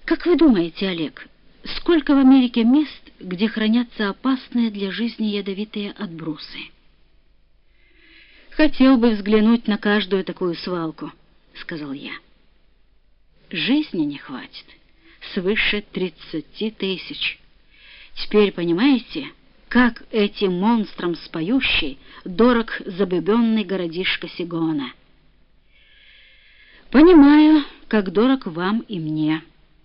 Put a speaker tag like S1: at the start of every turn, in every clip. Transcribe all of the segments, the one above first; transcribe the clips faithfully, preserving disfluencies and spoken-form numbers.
S1: Как вы думаете, Олег, сколько в Америке мест, где хранятся опасные для жизни ядовитые отбросы? Хотел бы взглянуть на каждую такую свалку, сказал я. Жизни не хватит. Свыше тридцати тысяч. Теперь понимаете, как этим монстрам с поющей дорог забубенный городишко Сигона? Понимаю, как дорог вам и мне.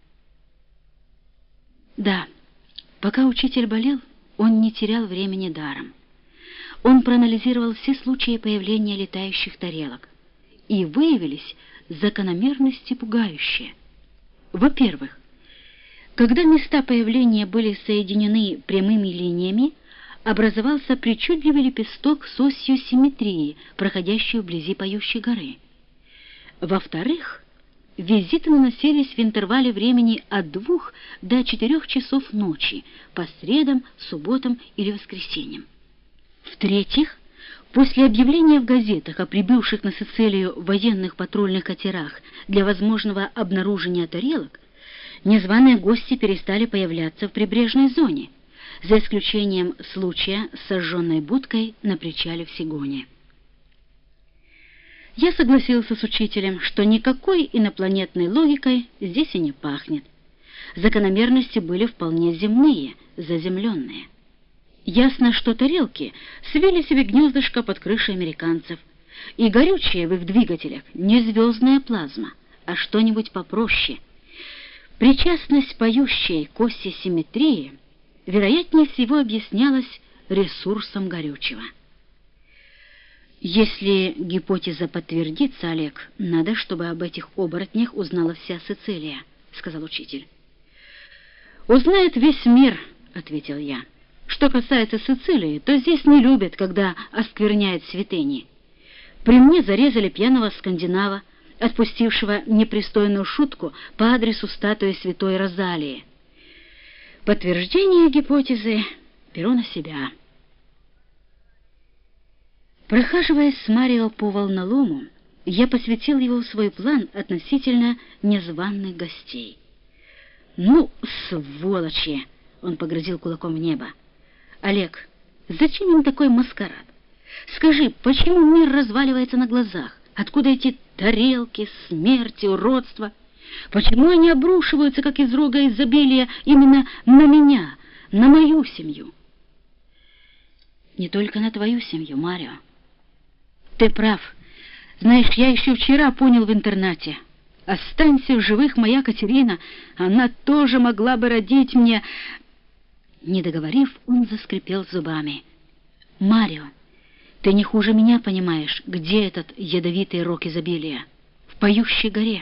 S1: Да, пока учитель болел, он не терял времени даром. Он проанализировал все случаи появления летающих тарелок, и выявились закономерности пугающие. Во-первых, когда места появления были соединены прямыми линиями, образовался причудливый лепесток с осью симметрии, проходящей вблизи поющей горы. Во-вторых, визиты наносились в интервале времени от двух до четырех часов ночи, по средам, субботам или воскресеньям. В-третьих, после объявления в газетах о прибывших на Сицилию военных патрульных катерах для возможного обнаружения тарелок, незваные гости перестали появляться в прибрежной зоне, за исключением случая с сожженной будкой на причале в Сигоне. Я согласился с учителем, что никакой инопланетной логикой здесь и не пахнет. Закономерности были вполне земные, заземленные. Ясно, что тарелки свели себе гнездышко под крышей американцев, и горючее в их двигателях не звездная плазма, а что-нибудь попроще. Причастность поющей к оси симметрии, вероятнее всего, объяснялась ресурсом горючего. Если гипотеза подтвердится, Олег, надо, чтобы об этих оборотнях узнала вся Сицилия, сказал учитель. Узнает весь мир, ответил я. Что касается Сицилии, то здесь не любят, когда оскверняют святыни. При мне зарезали пьяного скандинава, отпустившего непристойную шутку по адресу статуи святой Розалии. Подтверждение гипотезы беру на себя. Прохаживаясь с Марио по волнолому, я посвятил его в свой план относительно незваных гостей. «Ну, сволочи!» — он погрозил кулаком в небо. «Олег, зачем им такой маскарад? Скажи, почему мир разваливается на глазах? Откуда эти тарелки, смерти, уродства? Почему они обрушиваются, как из рога изобилия, именно на меня, на мою семью?» «Не только на твою семью, Марио. Ты прав. Знаешь, я еще вчера понял в интернате. Останься в живых моя Катерина, она тоже могла бы родить мне...» Не договорив, он заскрипел зубами. «Марио, ты не хуже меня понимаешь, где этот ядовитый рог изобилия? В поющей горе.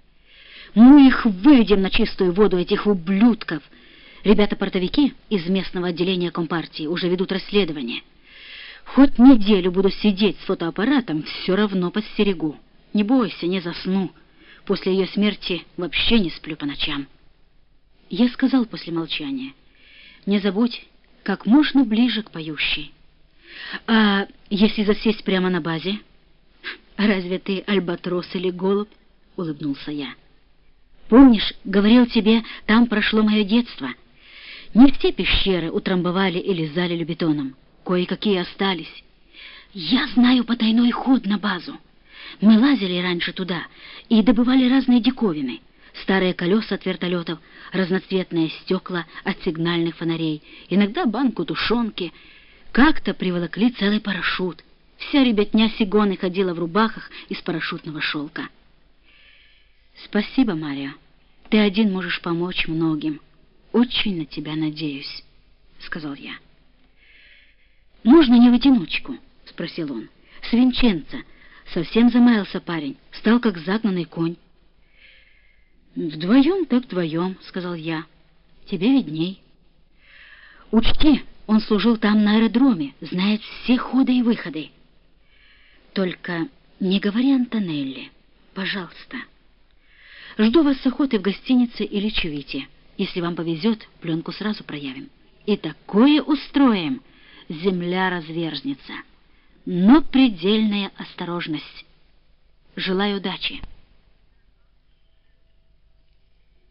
S1: Мы их выведем на чистую воду, этих ублюдков. Ребята-портовики из местного отделения Компартии уже ведут расследование. Хоть неделю буду сидеть с фотоаппаратом, все равно подстерегу. Не бойся, не засну. После ее смерти вообще не сплю по ночам». Я сказал после молчания: «Не забудь, как можно ближе к поющей. А если засесть прямо на базе? Разве ты альбатрос или голубь?» — улыбнулся я. «Помнишь, говорил тебе, там прошло мое детство. Не все пещеры утрамбовали или залили бетоном. Кое-какие остались. Я знаю потайной ход на базу. Мы лазили раньше туда и добывали разные диковины. Старые колеса от вертолетов, разноцветные стекла от сигнальных фонарей, иногда банку тушенки. Как-то приволокли целый парашют. Вся ребятня Сигоны ходила в рубахах из парашютного шелка». «Спасибо, Марио. Ты один можешь помочь многим. Очень на тебя надеюсь», — сказал я. «Можно не в одиночку?» — спросил он. «С Винченцо. Совсем замаялся парень, стал как загнанный конь». «Вдвоем так вдвоем», — сказал я. «Тебе видней». «Учти, он служил там на аэродроме, знает все ходы и выходы. Только не говори Антонелли, пожалуйста. Жду вас с охотой в гостинице или Чувите. Если вам повезет, пленку сразу проявим. И такое устроим, земля разверзнется. Но предельная осторожность. Желаю удачи».